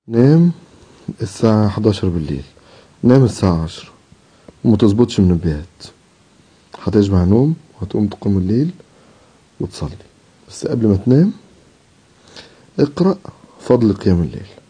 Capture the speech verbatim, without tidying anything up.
نام الساعة حداشر بالليل، نام الساعة عشرة وما تظبطش منبهات، هتشبع نوم وهتقوم تقوم الليل وتصلي. بس قبل ما تنام اقرأ فضل قيام الليل.